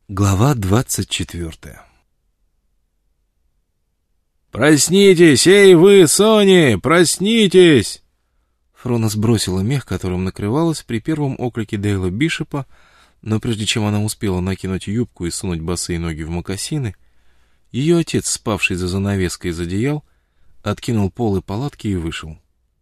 Глава 24. «Проснитесь, эй вы, Сони, проснитесь!» Фрона сбросила мех, которым накрывалась при первом оклике Дейла Бишопа, но прежде чем она успела накинуть юбку и сунуть босые ноги в мокасины, ее отец, спавший за занавеской из одеял, откинул полы палатки и вышел.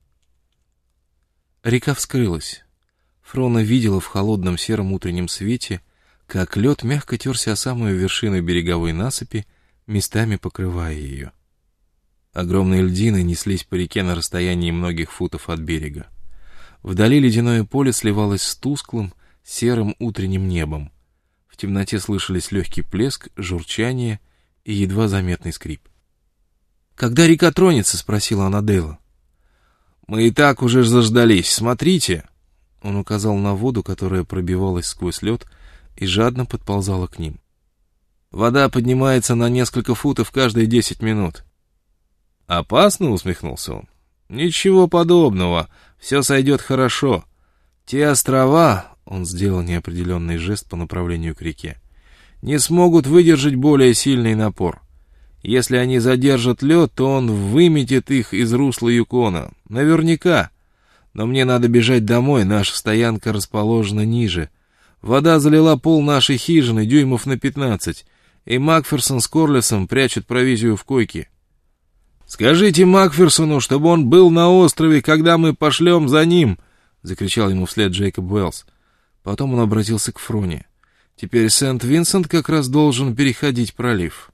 Река вскрылась. Фрона видела в холодном сером утреннем свете, как лед мягко терся о самую вершину береговой насыпи, местами покрывая ее. Огромные льдины неслись по реке на расстоянии многих футов от берега. Вдали ледяное поле сливалось с тусклым, серым утренним небом. В темноте слышались легкий плеск, журчание и едва заметный скрип. «Когда река тронется?» — спросила она Дейла. «Мы и так уже заждались, смотрите!» Он указал на воду, которая пробивалась сквозь лед и жадно подползала к ним. «Вода поднимается на несколько футов каждые 10 минут». «Опасно?» — усмехнулся он. «Ничего подобного, все сойдет хорошо. Те острова...» — он сделал неопределенный жест по направлению к реке. «Не смогут выдержать более сильный напор. Если они задержат лед, то он выметит их из русла Юкона. Наверняка. Но мне надо бежать домой, наша стоянка расположена ниже. Вода залила пол нашей хижины дюймов на 15, и Макферсон с Корлесом прячут провизию в койке. «Скажите Макферсону, чтобы он был на острове, когда мы пошлем за ним!» — закричал ему вслед Джейкоб Уэллс. Потом он обратился к Фроне. «Теперь Сент-Винсент как раз должен переходить пролив».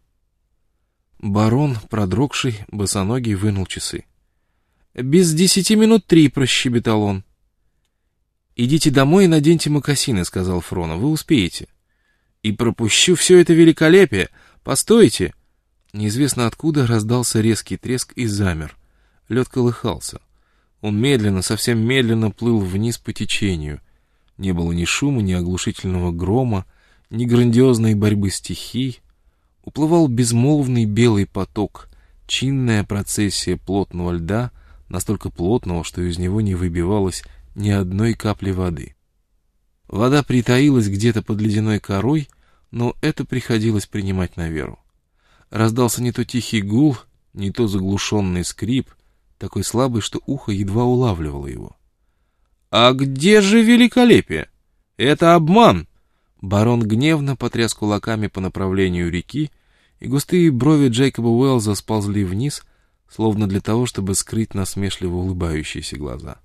Барон, продрогший, босоногий, вынул часы. «Без 10 минут 3», — прощебетал он. «Идите домой и наденьте мокасины», — сказал Фрона. «Вы успеете». «И пропущу все это великолепие! Постойте!» Неизвестно откуда раздался резкий треск и замер. Лед колыхался. Он медленно, совсем медленно плыл вниз по течению. Не было ни шума, ни оглушительного грома, ни грандиозной борьбы стихий. Уплывал безмолвный белый поток, чинная процессия плотного льда, настолько плотного, что из него не выбивалось ни одной капли воды. Вода притаилась где-то под ледяной корой, но это приходилось принимать на веру. Раздался не то тихий гул, не то заглушенный скрип, такой слабый, что ухо едва улавливало его. «А где же великолепие? Это обман!» Барон гневно потряс кулаками по направлению реки, и густые брови Джейкоба Уэллса сползли вниз, словно для того, чтобы скрыть насмешливо улыбающиеся глаза.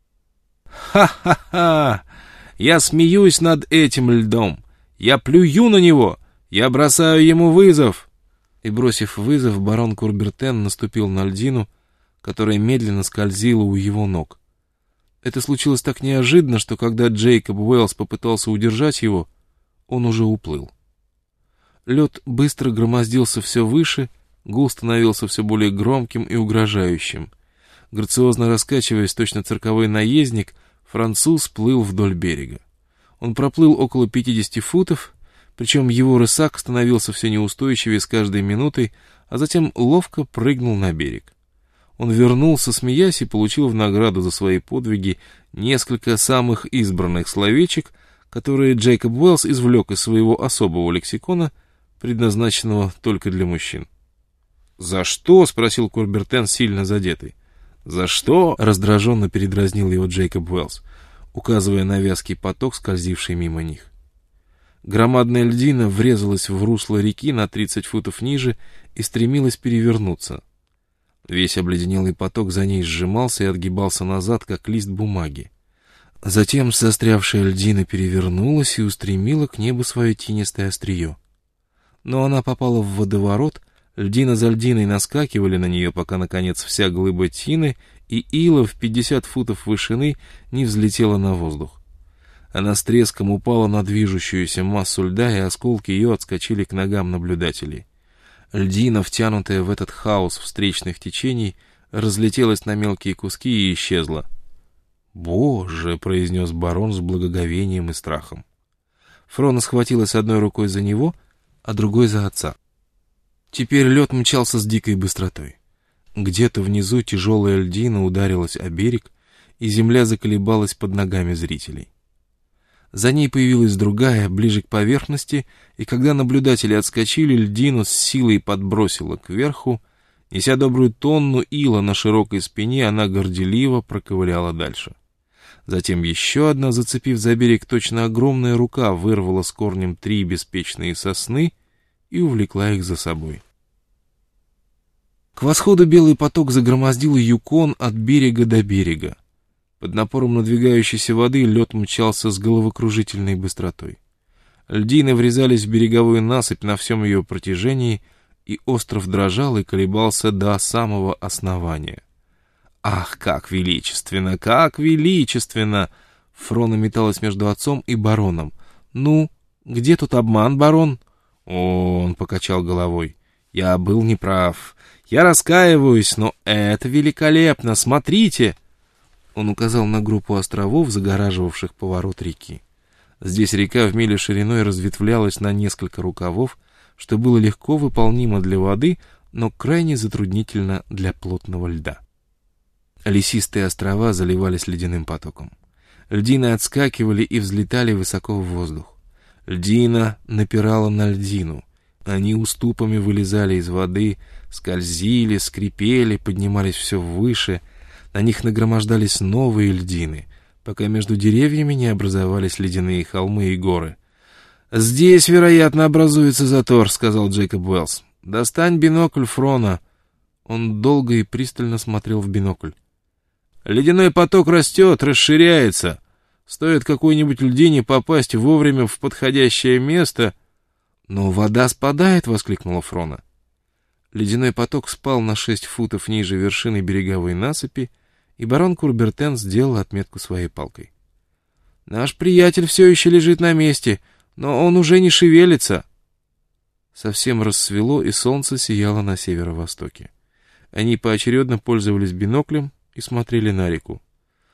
«Ха-ха-ха! Я смеюсь над этим льдом! Я плюю на него! Я бросаю ему вызов!» И, бросив вызов, барон Курбертен наступил на льдину, которая медленно скользила у его ног. Это случилось так неожиданно, что когда Джейкоб Уэллс попытался удержать его, он уже уплыл. Лед быстро громоздился все выше, гул становился все более громким и угрожающим. Грациозно раскачиваясь, точно цирковой наездник, француз плыл вдоль берега. Он проплыл около 50 футов, причем его рысак становился все неустойчивее с каждой минутой, а затем ловко прыгнул на берег. Он вернулся, смеясь, и получил в награду за свои подвиги несколько самых избранных словечек, которые Джейкоб Уэллс извлек из своего особого лексикона, предназначенного только для мужчин. «За что?» — спросил Курбертен, сильно задетый. «За что?» — раздраженно передразнил его Джейкоб Уэллс, указывая на вязкий поток, скользивший мимо них. Громадная льдина врезалась в русло реки на 30 футов ниже и стремилась перевернуться. Весь обледенелый поток за ней сжимался и отгибался назад, как лист бумаги. Затем застрявшая льдина перевернулась и устремила к небу свое тинистое острие. Но она попала в водоворот, льдина за льдиной наскакивали на нее, пока, наконец, вся глыба тины и ила в 50 футов вышины не взлетела на воздух. Она с треском упала на движущуюся массу льда, и осколки ее отскочили к ногам наблюдателей. Льдина, втянутая в этот хаос встречных течений, разлетелась на мелкие куски и исчезла. «Боже!» — произнес барон с благоговением и страхом. Фрона схватилась одной рукой за него, а другой за отца. Теперь лед мчался с дикой быстротой. Где-то внизу тяжелая льдина ударилась о берег, и земля заколебалась под ногами зрителей. За ней появилась другая, ближе к поверхности, и когда наблюдатели отскочили, льдину с силой подбросило кверху. Неся добрую тонну ила на широкой спине, она горделиво проковыляла дальше. Затем еще одна, зацепив за берег, точно огромная рука вырвала с корнем 3 беспечные сосны и увлекла их за собой. К восходу белый поток загромоздил Юкон от берега до берега. Под напором надвигающейся воды лед мчался с головокружительной быстротой. Льдины врезались в береговую насыпь на всем ее протяжении, и остров дрожал и колебался до самого основания. «Ах, как величественно! Как величественно!» Фрона металась между отцом и бароном. «Ну, где тут обман, барон?» «О, — он покачал головой, — я был неправ. Я раскаиваюсь, но это великолепно! Смотрите!» Он указал на группу островов, загораживавших поворот реки. Здесь река в миле шириной разветвлялась на несколько рукавов, что было легко выполнимо для воды, но крайне затруднительно для плотного льда. Лесистые острова заливались ледяным потоком. Льдины отскакивали и взлетали высоко в воздух. Льдина напирала на льдину. Они уступами вылезали из воды, скользили, скрипели, поднимались все выше. На них нагромождались новые льдины, пока между деревьями не образовались ледяные холмы и горы. «Здесь, вероятно, образуется затор», — сказал Джейкоб Уэллс. «Достань бинокль, Фрона». Он долго и пристально смотрел в бинокль. «Ледяной поток растет, расширяется. Стоит какой-нибудь льдине попасть вовремя в подходящее место...» «Но вода спадает!» — воскликнула Фрона. Ледяной поток спал на 6 футов ниже вершины береговой насыпи, и барон Курбертен сделал отметку своей палкой. «Наш приятель все еще лежит на месте, но он уже не шевелится». Совсем рассвело, и солнце сияло на северо-востоке. Они поочередно пользовались биноклем и смотрели на реку.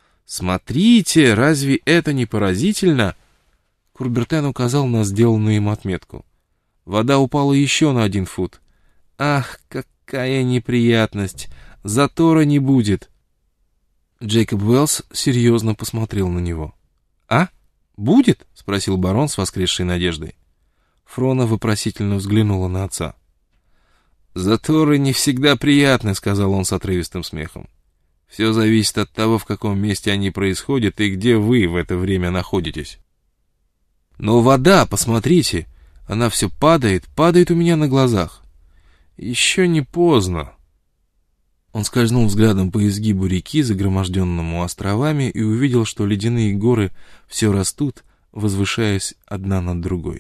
«Смотрите, разве это не поразительно?» Курбертен указал на сделанную им отметку. Вода упала еще на 1 фут. «Ах, какая неприятность! Затора не будет!» Джейкоб Уэллс серьезно посмотрел на него. «А? Будет?» — спросил барон с воскресшей надеждой. Фрона вопросительно взглянула на отца. «Заторы не всегда приятны», — сказал он с отрывистым смехом. «Все зависит от того, в каком месте они происходят и где вы в это время находитесь». «Но вода, посмотрите, она все падает у меня на глазах. Еще не поздно». Он скользнул взглядом по изгибу реки, загроможденному островами, и увидел, что ледяные горы все растут, возвышаясь одна над другой.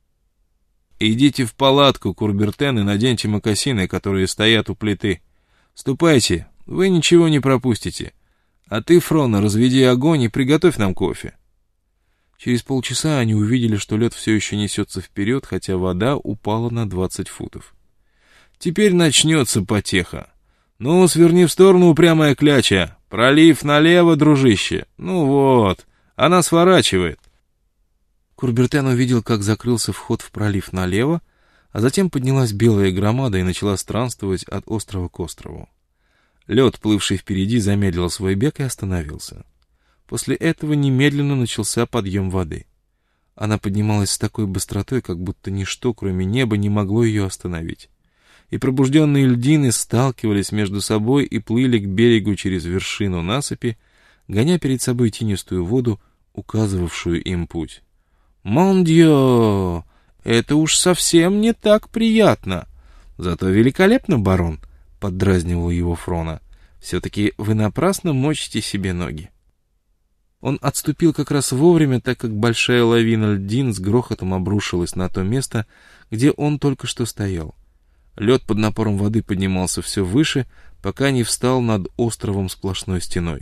«Идите в палатку, Курбертен, и наденьте мокасины, которые стоят у плиты. Ступайте, вы ничего не пропустите. А ты, Фрона, разведи огонь и приготовь нам кофе». Через полчаса они увидели, что лед все еще несется вперед, хотя вода упала на 20 футов. «Теперь начнется потеха. Ну, сверни в сторону, упрямая кляча. Пролив налево, дружище. Ну вот, она сворачивает». Курбертен увидел, как закрылся вход в пролив налево, а затем поднялась белая громада и начала странствовать от острова к острову. Лед, плывший впереди, замедлил свой бег и остановился. После этого немедленно начался подъем воды. Она поднималась с такой быстротой, как будто ничто, кроме неба, не могло ее остановить. И пробужденные льдины сталкивались между собой и плыли к берегу через вершину насыпи, гоня перед собой тинистую воду, указывавшую им путь. «Мон дьё! Это уж совсем не так приятно! Зато великолепно, барон!» — поддразнивал его Фрона. «Все-таки вы напрасно мочите себе ноги». Он отступил как раз вовремя, так как большая лавина льдин с грохотом обрушилась на то место, где он только что стоял. Лед под напором воды поднимался все выше, пока не встал над островом сплошной стеной.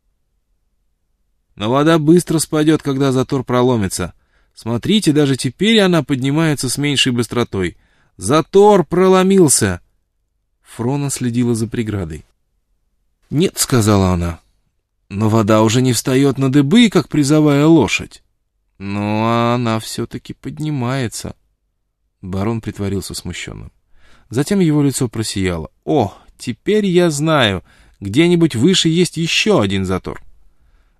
«Но вода быстро спадет, когда затор проломится. Смотрите, даже теперь она поднимается с меньшей быстротой. Затор проломился!» Фрона следила за преградой. «Нет», — сказала она, — «но вода уже не встает на дыбы, как призовая лошадь. Но она все-таки поднимается». Барон притворился смущенным. Затем его лицо просияло. «О, теперь я знаю, где-нибудь выше есть еще один затор».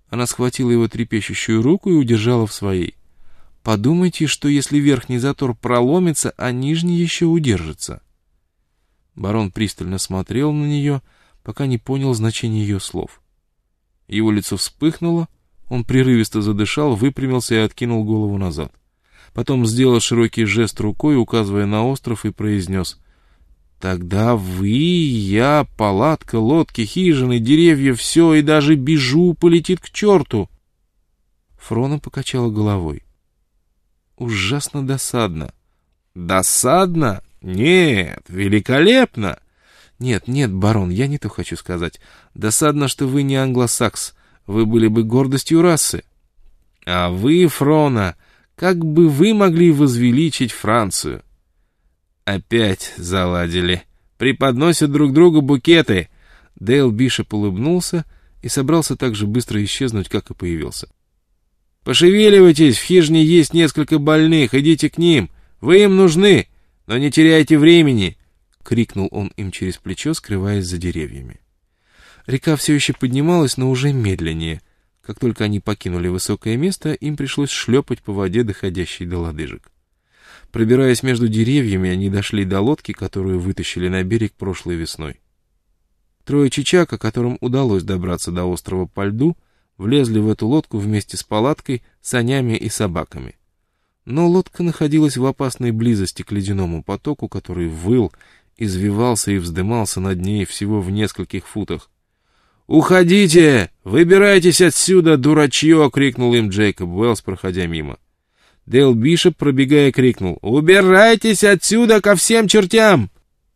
Она схватила его трепещущую руку и удержала в своей. «Подумайте, что если верхний затор проломится, а нижний еще удержится». Барон пристально смотрел на нее, пока не понял значения ее слов. Его лицо вспыхнуло, он прерывисто задышал, выпрямился и откинул голову назад. Потом сделал широкий жест рукой, указывая на остров, и произнес: «Тогда вы, я, палатка, лодки, хижины, деревья, все, и даже Бижу полетит к черту!» Фрона покачала головой. «Ужасно досадно». «Досадно? Нет, великолепно!» «Нет, барон, я не то хочу сказать. Досадно, что вы не англосакс. Вы были бы гордостью расы. А вы, Фрона, как бы вы могли возвеличить Францию?» «Опять заладили. Преподносят друг другу букеты». Дейл Бишоп улыбнулся и собрался так же быстро исчезнуть, как и появился. «Пошевеливайтесь, в хижине есть несколько больных, идите к ним. Вы им нужны, но не теряйте времени!» — крикнул он им через плечо, скрываясь за деревьями. Река все еще поднималась, но уже медленнее. Как только они покинули высокое место, им пришлось шлепать по воде, доходящей до лодыжек. Пробираясь между деревьями, они дошли до лодки, которую вытащили на берег прошлой весной. Трое чичака, которым удалось добраться до острова по льду, влезли в эту лодку вместе с палаткой, санями и собаками. Но лодка находилась в опасной близости к ледяному потоку, который выл, извивался и вздымался над ней всего в нескольких футах. «Уходите! Выбирайтесь отсюда, дурачье!» — крикнул им Джейкоб Уэллс, проходя мимо. Дейл Бишоп, пробегая, крикнул: «Убирайтесь отсюда ко всем чертям!»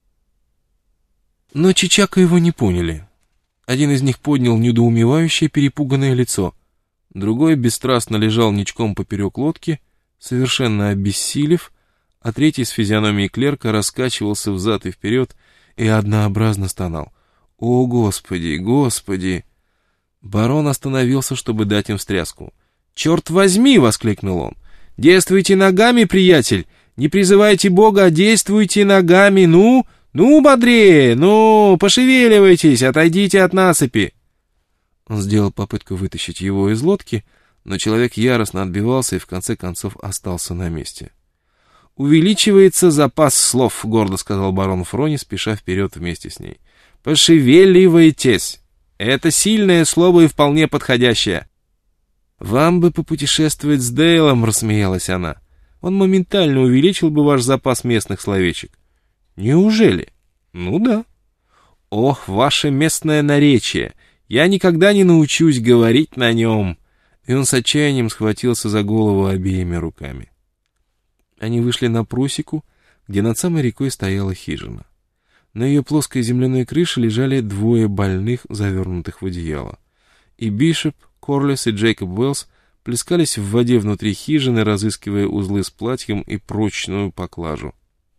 Но чичака его не поняли. Один из них поднял недоумевающее, перепуганное лицо. Другой бесстрастно лежал ничком поперек лодки, совершенно обессилев, а третий с физиономией клерка раскачивался взад и вперед и однообразно стонал. «О, Господи, Господи!» Барон остановился, чтобы дать им встряску. «Черт возьми!» — воскликнул он. «Действуйте ногами, приятель! Не призывайте Бога, а действуйте ногами! Ну бодрее! Ну, пошевеливайтесь, отойдите от насыпи!» Он сделал попытку вытащить его из лодки, но человек яростно отбивался и в конце концов остался на месте. «Увеличивается запас слов», — гордо сказал барон Фрони, спеша вперед вместе с ней. «Пошевеливайтесь! Это сильное слово и вполне подходящее». «Вам бы попутешествовать с Дейлом», — рассмеялась она. «Он моментально увеличил бы ваш запас местных словечек». «Неужели?» «Ну да». «Ох, ваше местное наречие! Я никогда не научусь говорить на нем!» И он с отчаянием схватился за голову обеими руками. Они вышли на просеку, где над самой рекой стояла хижина. На ее плоской земляной крыше лежали двое больных, завернутых в одеяло. И Бишоп, Корлес и Джейкоб Уэллс плескались в воде внутри хижины, разыскивая узлы с платьем и прочную поклажу.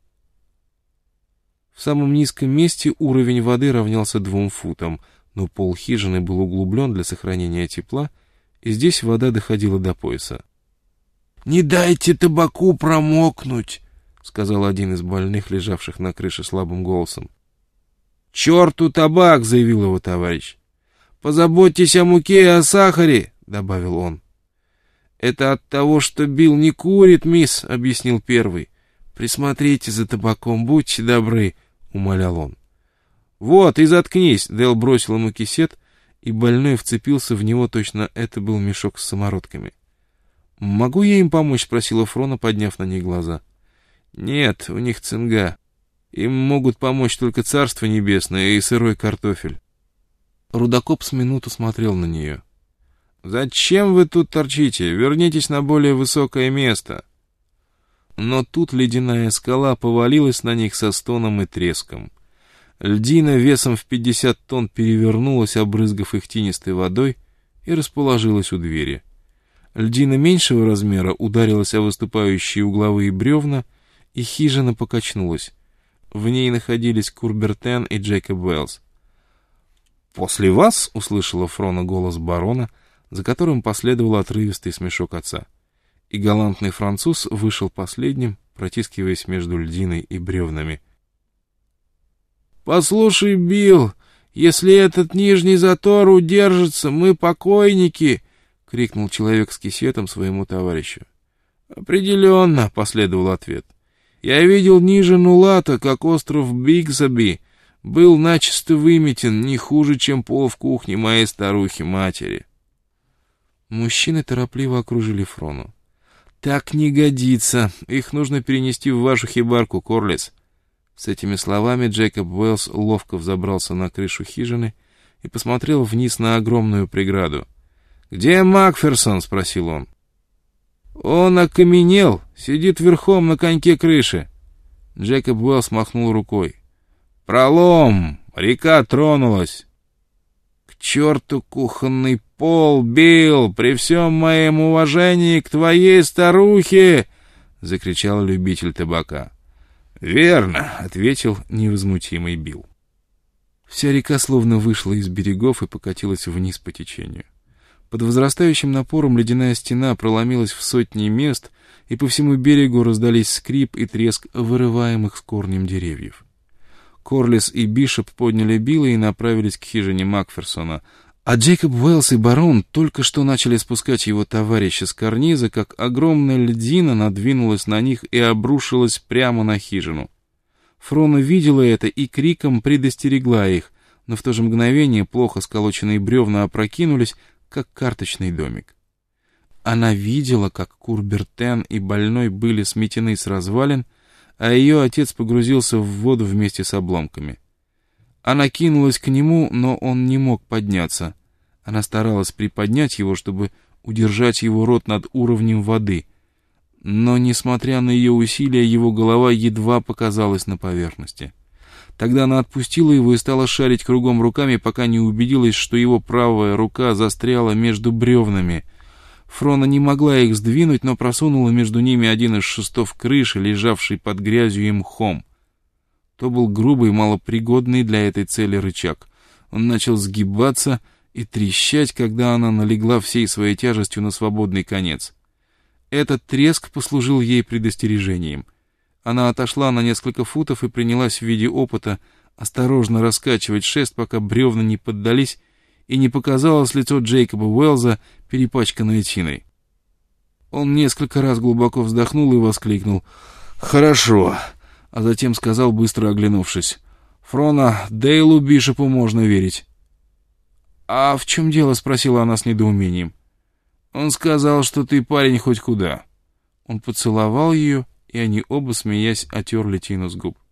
В самом низком месте уровень воды равнялся 2 футам, но пол хижины был углублен для сохранения тепла, и здесь вода доходила до пояса. «Не дайте табаку промокнуть», — сказал один из больных, лежавших на крыше, слабым голосом. «Черту табак!» — заявил его товарищ. «Позаботьтесь о муке и о сахаре», — добавил он. «Это от того, что Билл не курит, мисс», — объяснил первый. «Присмотрите за табаком, будьте добры», — умолял он. «Вот, и заткнись!» — Дэл бросил ему кисет, и больной вцепился в него, точно это был мешок с самородками. «Могу я им помочь?» — спросила Фрона, подняв на них глаза. «Нет, у них цинга. Им могут помочь только Царство Небесное и сырой картофель». Рудокоп с минуту смотрел на нее. «Зачем вы тут торчите? Вернитесь на более высокое место». Но тут ледяная скала повалилась на них со стоном и треском. Льдина весом в 50 тонн перевернулась, обрызгав их тинистой водой, и расположилась у двери. Льдина меньшего размера ударилась о выступающие угловые бревна, и хижина покачнулась. В ней находились Курбертен и Джейкоб Уэллс. «После вас», — услышала Фрона голос барона, за которым последовал отрывистый смешок отца. И галантный француз вышел последним, протискиваясь между льдиной и бревнами. «Послушай, Билл, Если этот нижний затор удержится, мы покойники!» — крикнул человек с кисетом своему товарищу. «Определенно», — последовал ответ. «Я видел ниже Нулата, как остров Бигзаби был начисто выметен, не хуже, чем пол в кухне моей старухи-матери». Мужчины торопливо окружили Фрону. «Так не годится. Их нужно перенести в вашу хибарку, Корлис». С этими словами Джейкоб Уэллс ловко взобрался на крышу хижины и посмотрел вниз на огромную преграду. «Где Макферсон?» — спросил он. «Он окаменел, сидит верхом на коньке крыши». Джейкоб Уэллс махнул рукой. «Пролом! Река тронулась!» «К черту кухонный пол, Билл! При всем моем уважении к твоей старухе!» — закричал любитель табака. «Верно!» — ответил невозмутимый Билл. Вся река словно вышла из берегов и покатилась вниз по течению. Под возрастающим напором ледяная стена проломилась в сотни мест, и по всему берегу раздались скрип и треск вырываемых с корнем деревьев. Корлис и Бишоп подняли Билла и направились к хижине Макферсона, а Джейкоб Уэллс и барон только что начали спускать его товарища с карниза, как огромная льдина надвинулась на них и обрушилась прямо на хижину. Фрона видела это и криком предостерегла их, но в то же мгновение плохо сколоченные бревна опрокинулись, как карточный домик. Она видела, как Курбертен и больной были сметены с развалин, а ее отец погрузился в воду вместе с обломками. Она кинулась к нему, но он не мог подняться. Она старалась приподнять его, чтобы удержать его рот над уровнем воды. Но, несмотря на ее усилия, его голова едва показалась на поверхности. Тогда она отпустила его и стала шарить кругом руками, пока не убедилась, что его правая рука застряла между бревнами. Фрона не могла их сдвинуть, но просунула между ними один из шестов крыши, лежавший под грязью и мхом. То был грубый, малопригодный для этой цели рычаг. Он начал сгибаться и трещать, когда она налегла всей своей тяжестью на свободный конец. Этот треск послужил ей предостережением. Она отошла на несколько футов и принялась в виде опыта осторожно раскачивать шест, пока бревна не поддались и не показалось лицо Джейкоба Уэллза, перепачканное тиной. Он несколько раз глубоко вздохнул и воскликнул «Хорошо», а затем сказал, быстро оглянувшись: «Фрона, Дейлу Бишопу можно верить». «А в чем дело?» — спросила она с недоумением. «Он сказал, что ты парень хоть куда». Он поцеловал ее, и они оба, смеясь, отерли тину с губ.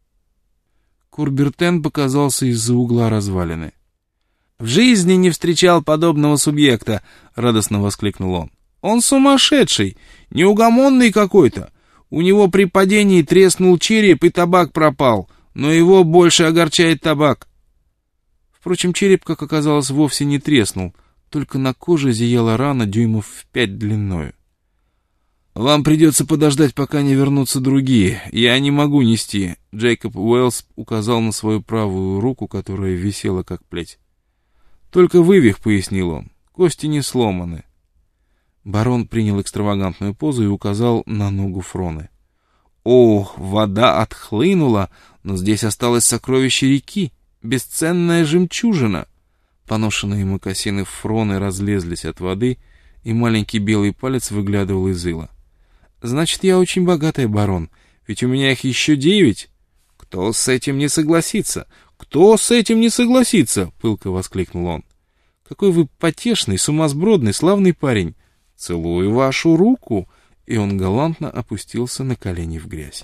Курбертен показался из-за угла развалины. «В жизни не встречал подобного субъекта!» — радостно воскликнул он. «Он сумасшедший, неугомонный какой-то. У него при падении треснул череп, и табак пропал, но его больше огорчает табак». Впрочем, череп, как оказалось, вовсе не треснул, только на коже зияла рана дюймов в 5 длиною. «Вам придется подождать, пока не вернутся другие. Я не могу нести», — Джейкоб Уэллс указал на свою правую руку, которая висела как плеть. «Только вывих», — пояснил он, — «кости не сломаны». Барон принял экстравагантную позу и указал на ногу Фроны. «О, вода отхлынула, но здесь осталось сокровище реки, бесценная жемчужина». Поношенные мокасины Фроны разлезлись от воды, и маленький белый палец выглядывал из ила. «Значит, я очень богатый, барон, ведь у меня их еще 9. «Кто с этим не согласится? Кто с этим не согласится?» — пылко воскликнул он. «Какой вы потешный, сумасбродный, славный парень! Целую вашу руку!» И он галантно опустился на колени в грязь.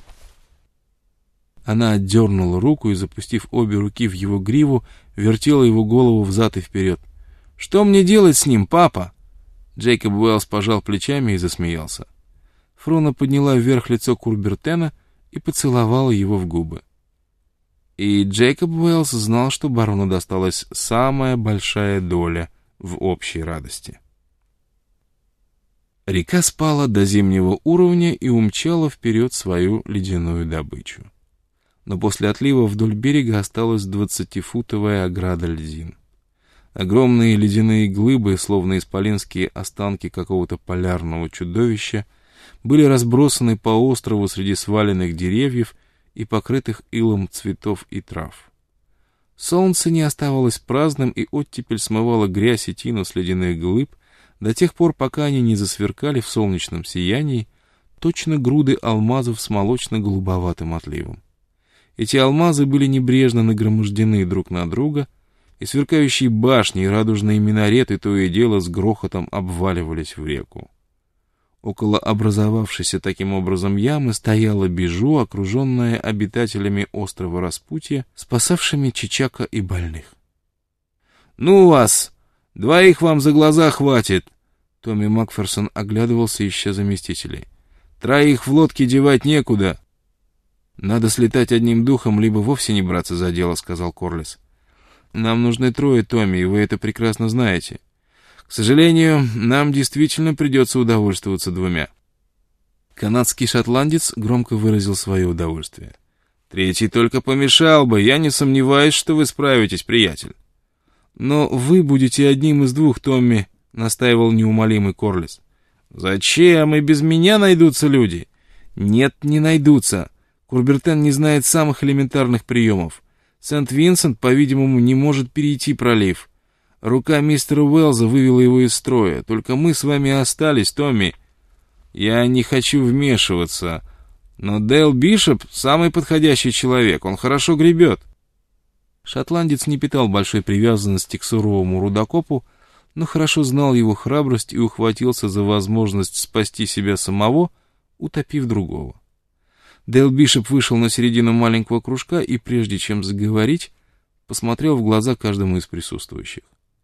Она отдернула руку и, запустив обе руки в его гриву, вертела его голову взад и вперед. «Что мне делать с ним, папа?» Джейкоб Уэллс пожал плечами и засмеялся. Фрона подняла вверх лицо Курбертена и поцеловала его в губы. И Джейкоб Уэллс знал, что барону досталась самая большая доля в общей радости. Река спала до зимнего уровня и умчала вперед свою ледяную добычу. Но после отлива вдоль берега осталась 20-футовая ограда льдин. Огромные ледяные глыбы, словно исполинские останки какого-то полярного чудовища, были разбросаны по острову среди сваленных деревьев и покрытых илом цветов и трав. Солнце не оставалось праздным, и оттепель смывала грязь и тину с ледяных глыб до тех пор, пока они не засверкали в солнечном сиянии, точно груды алмазов с молочно-голубоватым отливом. Эти алмазы были небрежно нагромождены друг на друга, и сверкающие башни и радужные минареты то и дело с грохотом обваливались в реку. Около образовавшейся таким образом ямы стояла Bijou, окруженная обитателями острова Распутья, спасавшими Чичака и больных. «Ну вас! Двоих вам за глаза хватит!» Томми Макферсон оглядывался, ища заместителей. «Троих в лодке девать некуда!» «Надо слетать одним духом, либо вовсе не браться за дело», — сказал Корлис. «Нам нужны трое, Томми, и вы это прекрасно знаете. К сожалению, нам действительно придется удовольствоваться двумя». Канадский шотландец громко выразил свое удовольствие. «Третий только помешал бы, я не сомневаюсь, что вы справитесь, приятель». «Но вы будете одним из двух, Томми», — настаивал неумолимый Корлис. «Зачем? И без меня найдутся люди». «Нет, не найдутся. Курбертен не знает самых элементарных приемов. Сент-Винсент, по-видимому, не может перейти пролив. Рука мистера Уэллза вывела его из строя. Только мы с вами остались, Томми». «Я не хочу вмешиваться, но Дейл Бишоп — самый подходящий человек, он хорошо гребет». Шотландец не питал большой привязанности к суровому рудокопу, но хорошо знал его храбрость и ухватился за возможность спасти себя самого, утопив другого. Дейл Бишоп вышел на середину маленького кружка и, прежде чем заговорить, посмотрел в глаза каждому из присутствующих.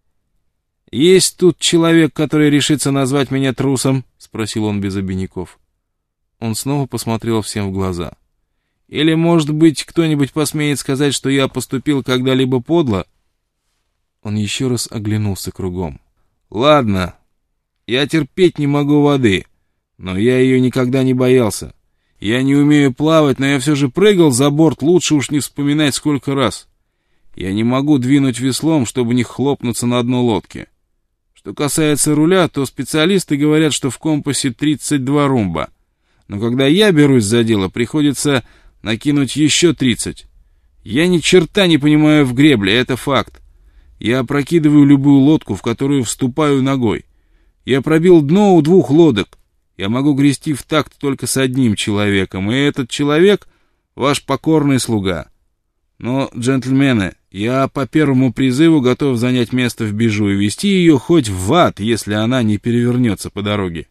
«Есть тут человек, который решится назвать меня трусом?» — спросил он без обиняков. Он снова посмотрел всем в глаза. «Или, может быть, кто-нибудь посмеет сказать, что я поступил когда-либо подло?» Он еще раз оглянулся кругом. «Ладно, я терпеть не могу воды, но я ее никогда не боялся. Я не умею плавать, но я все же прыгал за борт, лучше уж не вспоминать сколько раз. Я не могу двинуть веслом, чтобы не хлопнуться на дно лодки. Что касается руля, то специалисты говорят, что в компасе 32 румба. Но когда я берусь за дело, приходится накинуть еще 30. Я ни черта не понимаю в гребле, это факт. Я опрокидываю любую лодку, в которую вступаю ногой. Я пробил дно у 2 лодок. Я могу грести в такт только с одним человеком, и этот человек — ваш покорный слуга. Но, джентльмены, я по первому призыву готов занять место в Bijou и вести ее хоть в ад, если она не перевернется по дороге».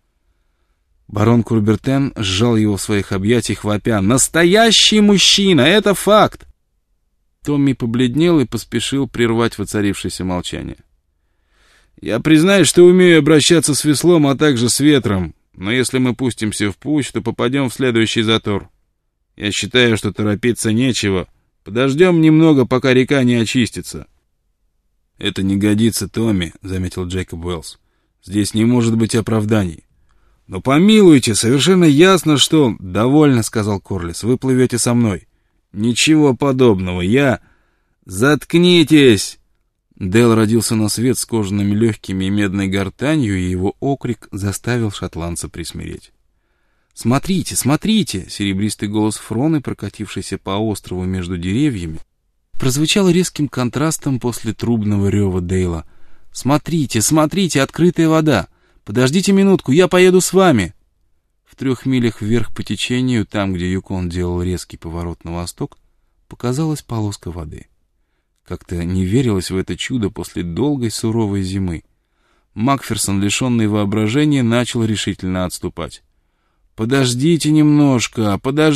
Барон Курбертен сжал его в своих объятиях, вопя: «Настоящий мужчина! Это факт!» Томми побледнел и поспешил прервать воцарившееся молчание. «Я признаю, что умею обращаться с веслом, а также с ветром, но если мы пустимся в путь, то попадем в следующий затор. Я считаю, что торопиться нечего. Подождем немного, пока река не очистится». «Это не годится, Томми», — заметил Джейкоб Уэллс. «Здесь не может быть оправданий». «Но помилуйте, совершенно ясно, что...» «Довольно», — сказал Корлис, — «вы плывете со мной». «Ничего подобного, я...» «Заткнитесь!» Дейл родился на свет с кожаными легкими и медной гортанью, и его окрик заставил шотландца присмиреть. «Смотрите, смотрите!» — серебристый голос Фроны, прокатившийся по острову между деревьями, прозвучал резким контрастом после трубного рева Дейла. «Смотрите, смотрите, открытая вода! Подождите минутку, я поеду с вами!» В 3 милях вверх по течению, там, где Юкон делал резкий поворот на восток, показалась полоска воды. Как-то не верилось в это чудо после долгой суровой зимы. Макферсон, лишенный воображения, начал решительно отступать. «Подождите немножко,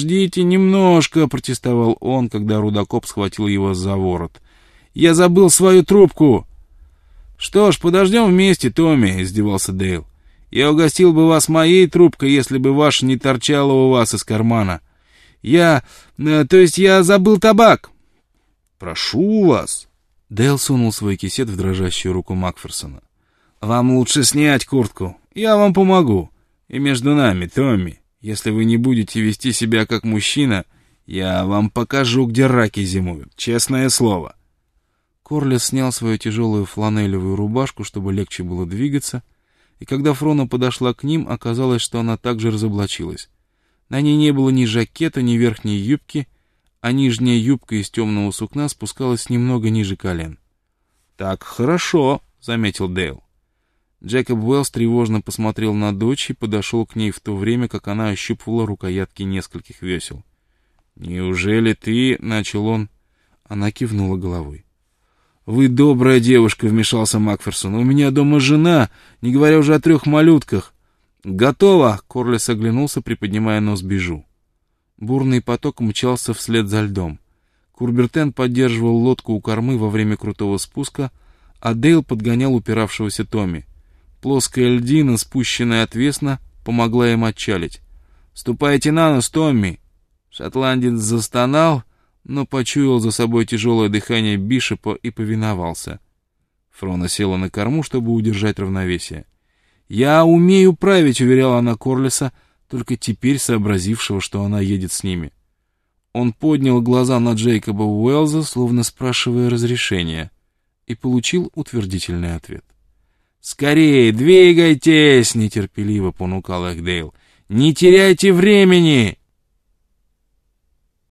— протестовал он, когда рудокоп схватил его за ворот. «Я забыл свою трубку!» «Что ж, подождем вместе, Томми», — издевался Дейл. «Я угостил бы вас моей трубкой, если бы ваша не торчала у вас из кармана. Я забыл табак». «Прошу вас». Дейл сунул свой кисет в дрожащую руку Макферсона. «Вам лучше снять куртку. Я вам помогу. И между нами, Томми, если вы не будете вести себя как мужчина, я вам покажу, где раки зимуют. Честное слово». Корлис снял свою тяжелую фланелевую рубашку, чтобы легче было двигаться, и когда Фрона подошла к ним, оказалось, что она также разоблачилась. На ней не было ни жакета, ни верхней юбки, а нижняя юбка из темного сукна спускалась немного ниже колен. «Так, хорошо», — заметил Дейл. Джейкоб Уэллс тревожно посмотрел на дочь и подошел к ней в то время, как она ощупывала рукоятки нескольких весел. «Неужели ты...» — начал он. Она кивнула головой. «Вы добрая девушка», — вмешался Макферсон. «У меня дома жена, не говоря уже о 3 малютках». «Готово!» — Корлис оглянулся, приподнимая нос Бижу. Бурный поток мчался вслед за льдом. Курбертен поддерживал лодку у кормы во время крутого спуска, а Дейл подгонял упиравшегося Томми. Плоская льдина, спущенная отвесно, помогла им отчалить. «Ступайте на нос, Томми!» Шотландец застонал, но почуял за собой тяжелое дыхание Бишопа и повиновался. Фрона села на корму, чтобы удержать равновесие. «Я умею править», — уверяла она Корлиса, только теперь сообразившего, что она едет с ними. Он поднял глаза на Джейкоба Уэллза, словно спрашивая разрешения, и получил утвердительный ответ. «Скорее, двигайтесь!» — нетерпеливо понукал их Дейл. «Не теряйте времени!»